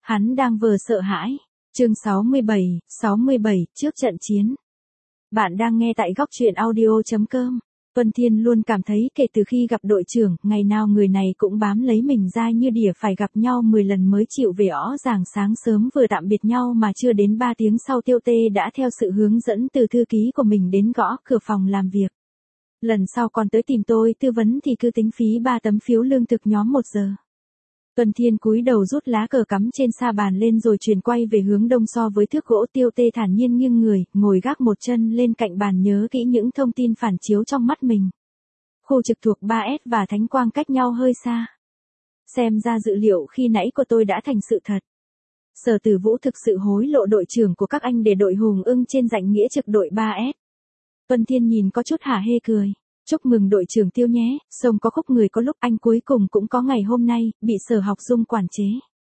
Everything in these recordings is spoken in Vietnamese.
Hắn đang vừa sợ hãi. Chương 67, trước trận chiến. Bạn đang nghe tại góc truyện audio.com. Tuân Thiên luôn cảm thấy kể từ khi gặp đội trưởng, ngày nào người này cũng bám lấy mình dai như đỉa, phải gặp nhau 10 lần mới chịu về. Rõ ràng sáng sớm vừa tạm biệt nhau mà chưa đến 3 tiếng sau Tiêu Tê đã theo sự hướng dẫn từ thư ký của mình đến gõ cửa phòng làm việc. Lần sau còn tới tìm tôi tư vấn thì cứ tính phí 3 tấm phiếu lương thực nhóm 1 giờ. Tuân Thiên cúi đầu rút lá cờ cắm trên sa bàn lên rồi chuyển quay về hướng đông so với thước gỗ. Tiêu Tê thản nhiên nghiêng người, ngồi gác một chân lên cạnh bàn nhớ kỹ những thông tin phản chiếu trong mắt mình. Khu trực thuộc 3S và Thánh Quang cách nhau hơi xa. Xem ra dự liệu khi nãy của tôi đã thành sự thật. Sở Tử Vũ thực sự hối lộ đội trưởng của các anh để đội Hùng Ưng trên danh nghĩa trực đội 3S. Tuân Thiên nhìn có chút hả hê cười. Chúc mừng đội trưởng Tiêu nhé, sông có khúc người có lúc anh cuối cùng cũng có ngày hôm nay, bị Sở Học Dung quản chế.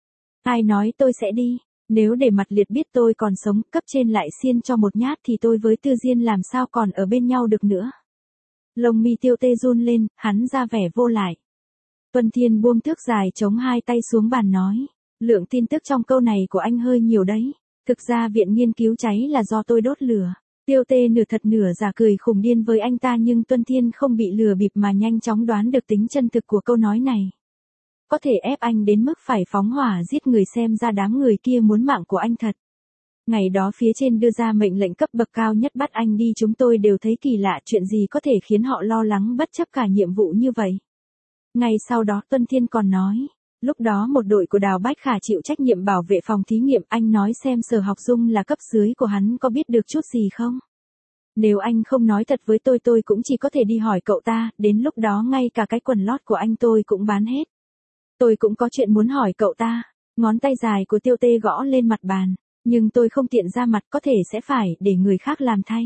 Ai nói tôi sẽ đi, nếu để mặt liệt biết tôi còn sống, cấp trên lại xiên cho một nhát thì tôi với Tư Diên làm sao còn ở bên nhau được nữa. Lông mi Tiêu Tê run lên, hắn ra vẻ vô lại. Tuân Thiên buông thước dài chống hai tay xuống bàn nói, lượng tin tức trong câu này của anh hơi nhiều đấy, thực ra viện nghiên cứu cháy là do tôi đốt lửa. Tiêu Tê nửa thật nửa giả cười khùng điên với anh ta, nhưng Tuân Thiên không bị lừa bịp mà nhanh chóng đoán được tính chân thực của câu nói này. Có thể ép anh đến mức phải phóng hỏa giết người, xem ra đám người kia muốn mạng của anh thật. Ngày đó phía trên đưa ra mệnh lệnh cấp bậc cao nhất bắt anh đi, chúng tôi đều thấy kỳ lạ, chuyện gì có thể khiến họ lo lắng bất chấp cả nhiệm vụ như vậy. Ngày sau đó Tuân Thiên còn nói, lúc đó một đội của Đào Bách Khả chịu trách nhiệm bảo vệ phòng thí nghiệm, anh nói xem Sở Học Dung là cấp dưới của hắn có biết được chút gì không? Nếu anh không nói thật với tôi cũng chỉ có thể đi hỏi cậu ta, đến lúc đó ngay cả cái quần lót của anh tôi cũng bán hết. Tôi cũng có chuyện muốn hỏi cậu ta. Ngón tay dài của Tiêu Tê gõ lên mặt bàn, nhưng tôi không tiện ra mặt, có thể sẽ phải để người khác làm thay.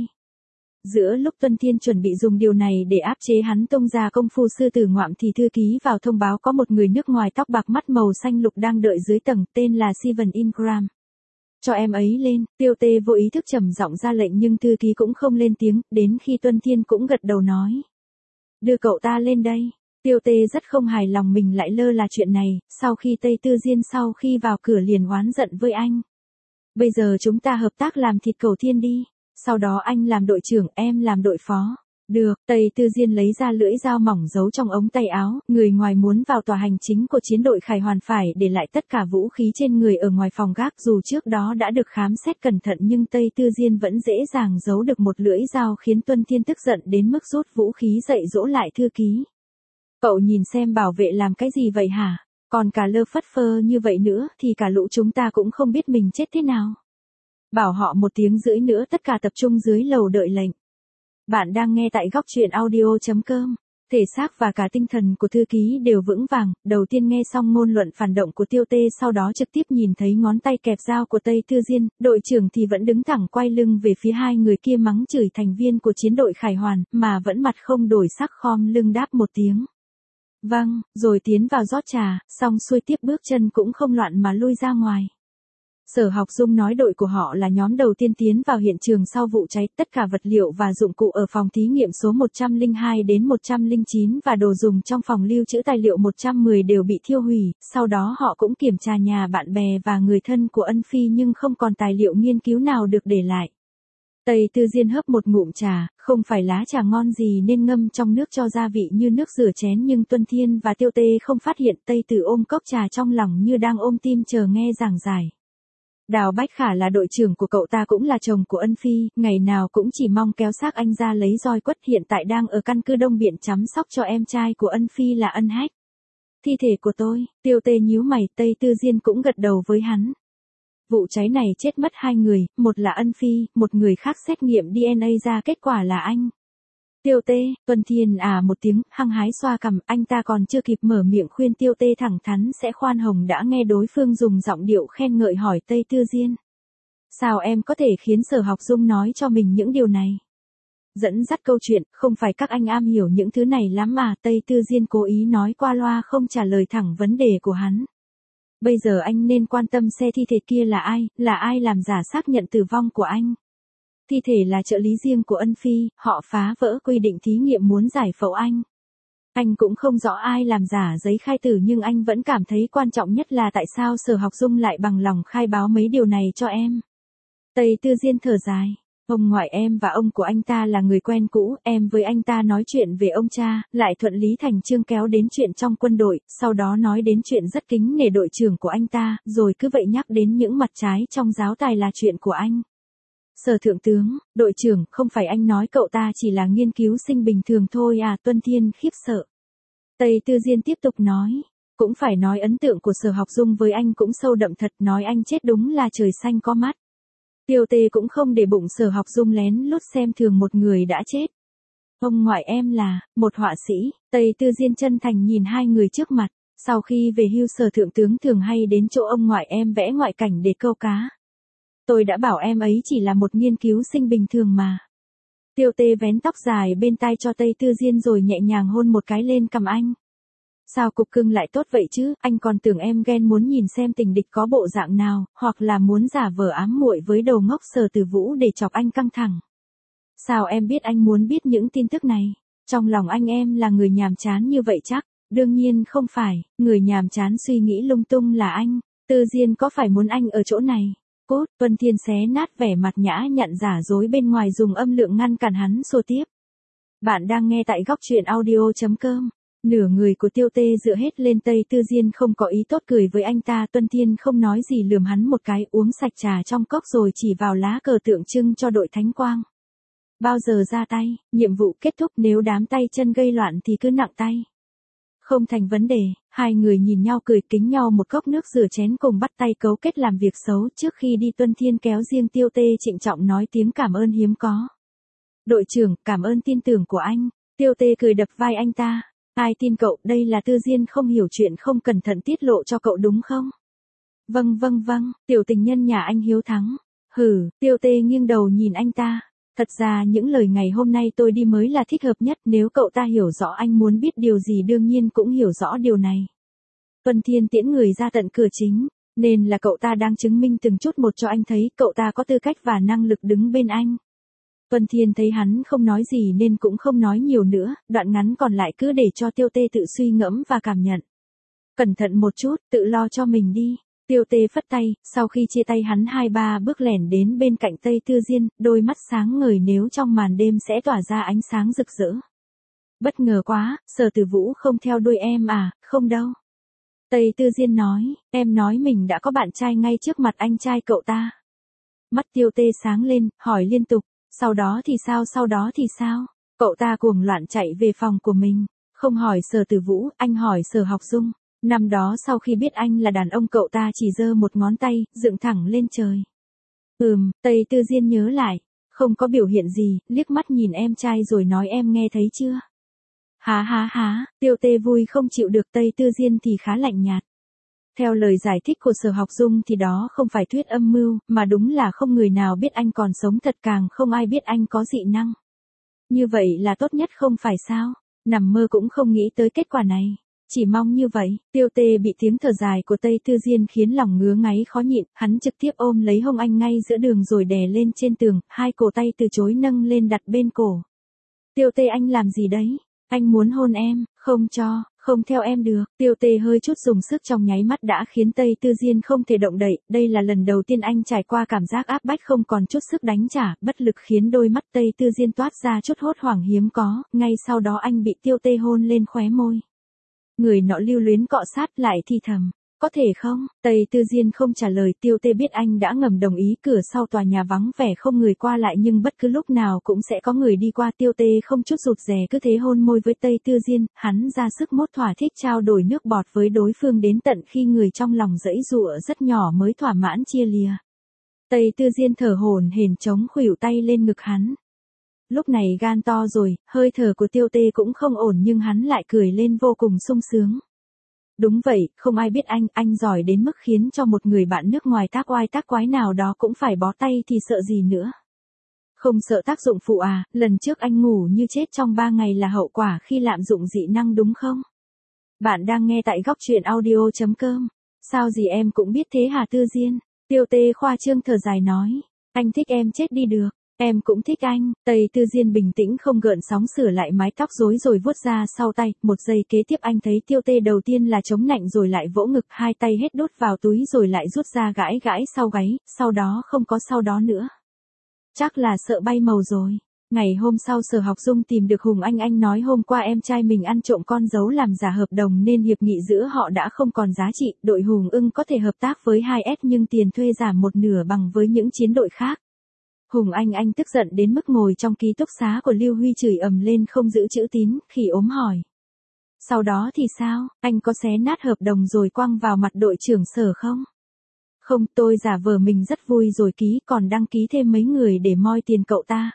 Giữa lúc Tuân Thiên chuẩn bị dùng điều này để áp chế hắn tung ra công phu sư tử ngoạm thì thư ký vào thông báo có một người nước ngoài tóc bạc mắt màu xanh lục đang đợi dưới tầng, tên là Steven Ingram. Cho em ấy lên. Tiêu Tê vô ý thức trầm giọng ra lệnh nhưng thư ký cũng không lên tiếng, đến khi Tuân Thiên cũng gật đầu nói. Đưa cậu ta lên đây. Tiêu Tê rất không hài lòng mình lại lơ là chuyện này, sau khi Tây Tư Diên sau khi vào cửa liền oán giận với anh. Bây giờ chúng ta hợp tác làm thịt Cầu Thiên đi. Sau đó anh làm đội trưởng, em làm đội phó. Được. Tây Tư Diên lấy ra lưỡi dao mỏng giấu trong ống tay áo, người ngoài muốn vào tòa hành chính của chiến đội Khải Hoàn phải để lại tất cả vũ khí trên người ở ngoài phòng gác, dù trước đó đã được khám xét cẩn thận nhưng Tây Tư Diên vẫn dễ dàng giấu được một lưỡi dao, khiến Tuân Thiên tức giận đến mức rút vũ khí dậy dỗ lại thư ký. Cậu nhìn xem bảo vệ làm cái gì vậy hả? Còn cả lơ phất phơ như vậy nữa thì cả lũ chúng ta cũng không biết mình chết thế nào. Bảo họ 1 tiếng rưỡi nữa tất cả tập trung dưới lầu đợi lệnh. Bạn đang nghe tại góc truyện audio.com. Thể xác và cả tinh thần của thư ký đều vững vàng, đầu tiên nghe xong ngôn luận phản động của Tiêu Tê, sau đó trực tiếp nhìn thấy ngón tay kẹp dao của Tây Tư Diên, đội trưởng thì vẫn đứng thẳng quay lưng về phía hai người kia mắng chửi thành viên của chiến đội Khải Hoàn, mà vẫn mặt không đổi sắc khom lưng đáp 1 tiếng. Vâng, rồi tiến vào rót trà, xong xuôi tiếp bước chân cũng không loạn mà lui ra ngoài. Sở Học Dung nói đội của họ là nhóm đầu tiên tiến vào hiện trường sau vụ cháy, tất cả vật liệu và dụng cụ ở phòng thí nghiệm số 102 đến 109 và đồ dùng trong phòng lưu trữ tài liệu 110 đều bị thiêu hủy, sau đó họ cũng kiểm tra nhà bạn bè và người thân của Ân Phi nhưng không còn tài liệu nghiên cứu nào được để lại. Tây Tư Diên hớp một ngụm trà, không phải lá trà ngon gì nên ngâm trong nước cho gia vị như nước rửa chén, nhưng Tuân Thiên và Tiêu Tê không phát hiện. Tây Tử ôm cốc trà trong lòng như đang ôm tim chờ nghe giảng giải. Đào Bách Khả là đội trưởng của cậu ta, cũng là chồng của Ân Phi, ngày nào cũng chỉ mong kéo xác anh ra lấy roi quất, hiện tại đang ở căn cứ Đông Biện chăm sóc cho em trai của Ân Phi là Ân Hách. Thi thể của tôi. Tiêu Tê nhíu mày, Tây Tư Diên cũng gật đầu với hắn. Vụ cháy này chết mất 2 người, một là Ân Phi, một người khác xét nghiệm DNA ra kết quả là anh. Tiêu Tê. Tuân Thiên một tiếng, hăng hái xoa cằm, anh ta còn chưa kịp mở miệng khuyên Tiêu Tê thẳng thắn sẽ khoan hồng đã nghe đối phương dùng giọng điệu khen ngợi hỏi Tây Tư Diên. Sao em có thể khiến Sở Học Dung nói cho mình những điều này? Dẫn dắt câu chuyện, không phải các anh am hiểu những thứ này lắm mà. Tây Tư Diên cố ý nói qua loa, không trả lời thẳng vấn đề của hắn. Bây giờ anh nên quan tâm xe thi thể kia là ai làm giả xác nhận tử vong của anh. Thi thể là trợ lý riêng của Ân Phi, họ phá vỡ quy định thí nghiệm muốn giải phẫu anh. Anh cũng không rõ ai làm giả giấy khai tử nhưng anh vẫn cảm thấy quan trọng nhất là tại sao Sở Học Dung lại bằng lòng khai báo mấy điều này cho em. Tây Tư Diên thở dài. Ông ngoại em và ông của anh ta là người quen cũ, em với anh ta nói chuyện về ông cha, lại thuận lý thành chương kéo đến chuyện trong quân đội, sau đó nói đến chuyện rất kính nể đội trưởng của anh ta, rồi cứ vậy nhắc đến những mặt trái trong giáo tài là chuyện của anh. Sở thượng tướng, đội trưởng, không phải anh nói cậu ta chỉ là nghiên cứu sinh bình thường thôi à? Tuân Thiên khiếp sợ. Tây Tư Diên tiếp tục nói. Cũng phải nói ấn tượng của Sở Học Dung với anh cũng sâu đậm thật, nói anh chết đúng là trời xanh có mắt. Tiêu Tê cũng không để bụng Sở Học Dung lén lút xem thường một người đã chết. Ông ngoại em là một họa sĩ. Tây Tư Diên chân thành nhìn hai người trước mặt. Sau khi về hưu Sở thượng tướng thường hay đến chỗ ông ngoại em vẽ ngoại cảnh để câu cá. Tôi đã bảo em ấy chỉ là một nghiên cứu sinh bình thường mà. Tiêu Tê vén tóc dài bên tai cho Tây Tư Diên rồi nhẹ nhàng hôn một cái lên cằm anh. Sao cục cưng lại tốt vậy chứ, anh còn tưởng em ghen muốn nhìn xem tình địch có bộ dạng nào, hoặc là muốn giả vờ ám muội với đầu ngốc Sở Tử Vũ để chọc anh căng thẳng. Sao em biết anh muốn biết những tin tức này? Trong lòng anh em là người nhàm chán như vậy chắc? Đương nhiên không phải, người nhàm chán suy nghĩ lung tung là anh. Tư Diên có phải muốn anh ở chỗ này? Cốt, Tuân Thiên xé nát vẻ mặt nhã nhặn giả dối bên ngoài dùng âm lượng ngăn cản hắn xô tiếp. Bạn đang nghe tại góc truyện audio.com. Nửa người của Tiêu Tê dựa hết lên Tây Tư Diên không có ý tốt cười với anh ta. Tuân Thiên không nói gì lườm hắn một cái, uống sạch trà trong cốc rồi chỉ vào lá cờ tượng trưng cho đội Thánh Quang. Bao giờ ra tay, nhiệm vụ kết thúc, nếu đám tay chân gây loạn thì cứ nặng tay. Không thành vấn đề, hai người nhìn nhau cười kính nhau một cốc nước rửa chén cùng bắt tay cấu kết làm việc xấu. Trước khi đi Tuân Thiên kéo riêng Tiêu Tê trịnh trọng nói tiếng cảm ơn hiếm có. Đội trưởng, cảm ơn tin tưởng của anh. Tiêu Tê cười đập vai anh ta. Ai tin cậu, đây là Tư Diên không hiểu chuyện không cẩn thận tiết lộ cho cậu đúng không? Vâng, tiểu tình nhân nhà anh hiếu thắng. Hừ, Tiêu Tê nghiêng đầu nhìn anh ta. Thật ra những lời ngày hôm nay tôi đi mới là thích hợp nhất, nếu cậu ta hiểu rõ anh muốn biết điều gì đương nhiên cũng hiểu rõ điều này. Tuân Thiên tiễn người ra tận cửa chính, nên là cậu ta đang chứng minh từng chút một cho anh thấy cậu ta có tư cách và năng lực đứng bên anh. Tuân Thiên thấy hắn không nói gì nên cũng không nói nhiều nữa, đoạn ngắn còn lại cứ để cho Tiêu Tê tự suy ngẫm và cảm nhận. Cẩn thận một chút, tự lo cho mình đi. Tiêu Tê phất tay, sau khi chia tay hắn 2-3 bước lẻn đến bên cạnh Tây Tư Diên, đôi mắt sáng ngời nếu trong màn đêm sẽ tỏa ra ánh sáng rực rỡ. Bất ngờ quá, Sở Tử Vũ không theo đuôi em à? Không đâu. Tây Tư Diên nói, em nói mình đã có bạn trai ngay trước mặt anh trai cậu ta. Mắt Tiêu Tê sáng lên, hỏi liên tục, sau đó thì sao? Cậu ta cuồng loạn chạy về phòng của mình, không hỏi Sở Tử Vũ, anh hỏi Sở Học Dung. Năm đó sau khi biết anh là đàn ông cậu ta chỉ giơ một ngón tay, dựng thẳng lên trời. Tây Tư Diên nhớ lại, không có biểu hiện gì, liếc mắt nhìn em trai rồi nói em nghe thấy chưa? Há, Tiêu Tê vui không chịu được, Tây Tư Diên thì khá lạnh nhạt. Theo lời giải thích của Sở Học Dung thì đó không phải thuyết âm mưu, mà đúng là không người nào biết anh còn sống thật, càng không ai biết anh có dị năng. Như vậy là tốt nhất không phải sao? Nằm mơ cũng không nghĩ tới kết quả này. Chỉ mong như vậy. Tiêu Tê bị tiếng thở dài của Tây Tư Diên khiến lòng ngứa ngáy khó nhịn, hắn trực tiếp ôm lấy hông anh ngay giữa đường rồi đè lên trên tường, hai cổ tay từ chối nâng lên đặt bên cổ. Tiêu Tê, anh làm gì đấy? Anh muốn hôn em, không theo em được. Tiêu Tê hơi chút dùng sức trong nháy mắt đã khiến Tây Tư Diên không thể động đậy, đây là lần đầu tiên anh trải qua cảm giác áp bách không còn chút sức đánh trả, bất lực khiến đôi mắt Tây Tư Diên toát ra chút hốt hoảng hiếm có, ngay sau đó anh bị Tiêu Tê hôn lên khóe môi. Người nọ lưu luyến cọ sát lại thì thầm, có thể không? Tây Tư Diên không trả lời. Tiêu Tê biết anh đã ngầm đồng ý. Cửa sau tòa nhà vắng vẻ không người qua lại nhưng bất cứ lúc nào cũng sẽ có người đi qua. Tiêu Tê không chút rụt rè cứ thế hôn môi với Tây Tư Diên, hắn ra sức mốt thỏa thích trao đổi nước bọt với đối phương đến tận khi người trong lòng giãy giụa rất nhỏ mới thỏa mãn chia lìa. Tây Tư Diên thở hổn hển chống khuỷu tay lên ngực hắn. Lúc này gan to rồi, hơi thở của Tiêu Tê cũng không ổn nhưng hắn lại cười lên vô cùng sung sướng. Đúng vậy, không ai biết anh giỏi đến mức khiến cho một người bạn nước ngoài tác oai tác quái nào đó cũng phải bó tay thì sợ gì nữa. Không sợ tác dụng phụ à, lần trước anh ngủ như chết trong 3 ngày là hậu quả khi lạm dụng dị năng đúng không? Bạn đang nghe tại góc truyện audio.com. Sao gì em cũng biết thế hả Tư Diên? Tiêu Tê khoa trương thở dài nói, anh thích em chết đi được. Em cũng thích anh, Tây Tư Diên bình tĩnh không gợn sóng sửa lại mái tóc rối rồi vuốt ra sau tay, một giây kế tiếp anh thấy Tiêu Tê đầu tiên là chống nạnh rồi lại vỗ ngực, hai tay hết đút vào túi rồi lại rút ra gãi gãi sau gáy, sau đó không có sau đó nữa. Chắc là sợ bay màu rồi. Ngày hôm sau Sở Học Dung tìm được Hùng Anh nói hôm qua em trai mình ăn trộm con dấu làm giả hợp đồng nên hiệp nghị giữa họ đã không còn giá trị, đội Hùng Ưng có thể hợp tác với 2S nhưng tiền thuê giảm một nửa bằng với những chiến đội khác. Hùng Anh tức giận đến mức ngồi trong ký túc xá của Lưu Huy chửi ầm lên không giữ chữ tín, Khỉ Ốm hỏi. Sau đó thì sao, anh có xé nát hợp đồng rồi quăng vào mặt đội trưởng Sở không? Không, tôi giả vờ mình rất vui rồi ký còn đăng ký thêm mấy người để moi tiền cậu ta.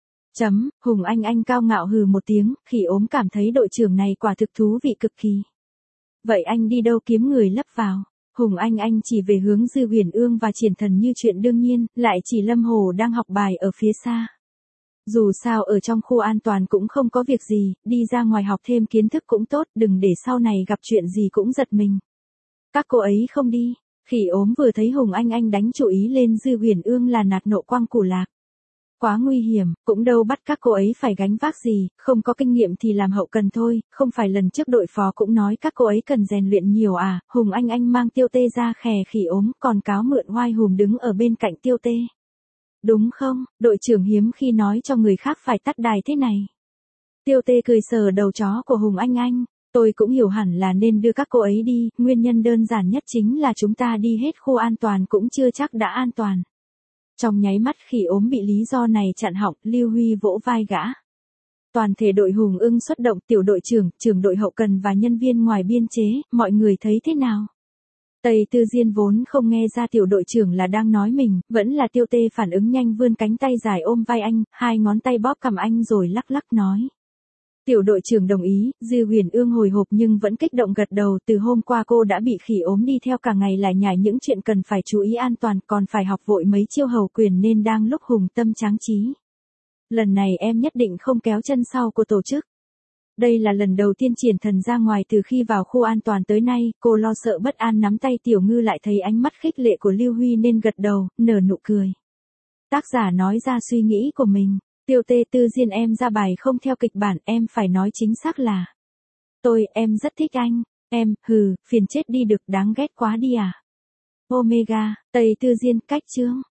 Hùng Anh cao ngạo hừ một tiếng, Khỉ Ốm cảm thấy đội trưởng này quả thực thú vị cực kỳ. Vậy anh đi đâu kiếm người lấp vào? Hùng Anh chỉ về hướng Dư Huyền Ương và Triển Thần như chuyện đương nhiên, lại chỉ Lâm Hồ đang học bài ở phía xa. Dù sao ở trong khu an toàn cũng không có việc gì, đi ra ngoài học thêm kiến thức cũng tốt, đừng để sau này gặp chuyện gì cũng giật mình. Các cô ấy không đi. Khỉ Ốm vừa thấy Hùng Anh đánh chú ý lên Dư Huyền Ương là nạt nộ quăng củ lạc. Quá nguy hiểm, cũng đâu bắt các cô ấy phải gánh vác gì, không có kinh nghiệm thì làm hậu cần thôi, không phải lần trước đội phó cũng nói các cô ấy cần rèn luyện nhiều à, Hùng Anh mang Tiêu Tê ra khè Khỉ Ốm, còn cáo mượn oai hùm đứng ở bên cạnh Tiêu Tê. Đúng không, đội trưởng hiếm khi nói cho người khác phải tắt đài thế này. Tiêu Tê cười sờ đầu chó của Hùng Anh, tôi cũng hiểu hẳn là nên đưa các cô ấy đi, nguyên nhân đơn giản nhất chính là chúng ta đi hết khu an toàn cũng chưa chắc đã an toàn. Trong nháy mắt Khỉ Ốm bị lý do này chặn họng, Lưu Huy vỗ vai gã. Toàn thể đội Hùng Ưng xuất động, tiểu đội trưởng, trưởng đội hậu cần và nhân viên ngoài biên chế, mọi người thấy thế nào? Tây Tư Diên vốn không nghe ra tiểu đội trưởng là đang nói mình, vẫn là Tiêu Tê phản ứng nhanh vươn cánh tay dài ôm vai anh, hai ngón tay bóp cằm anh rồi lắc lắc nói. Tiểu đội trưởng đồng ý, Dư Huyền Ương hồi hộp nhưng vẫn kích động gật đầu, từ hôm qua cô đã bị Khỉ Ốm đi theo cả ngày lại nhải những chuyện cần phải chú ý an toàn, còn phải học vội mấy chiêu hầu quyền nên đang lúc hùng tâm tráng trí. Lần này em nhất định không kéo chân sau của tổ chức. Đây là lần đầu tiên Triển Thần ra ngoài từ khi vào khu an toàn tới nay, cô lo sợ bất an nắm tay Tiểu Ngư lại thấy ánh mắt khích lệ của Lưu Huy nên gật đầu, nở nụ cười. Tác giả nói ra suy nghĩ của mình. Tiêu Tê Tư Diên em ra bài không theo kịch bản, em phải nói chính xác là. Em rất thích anh, phiền chết đi được, đáng ghét quá đi à. Omega, Tây Tư Diên, cách chương.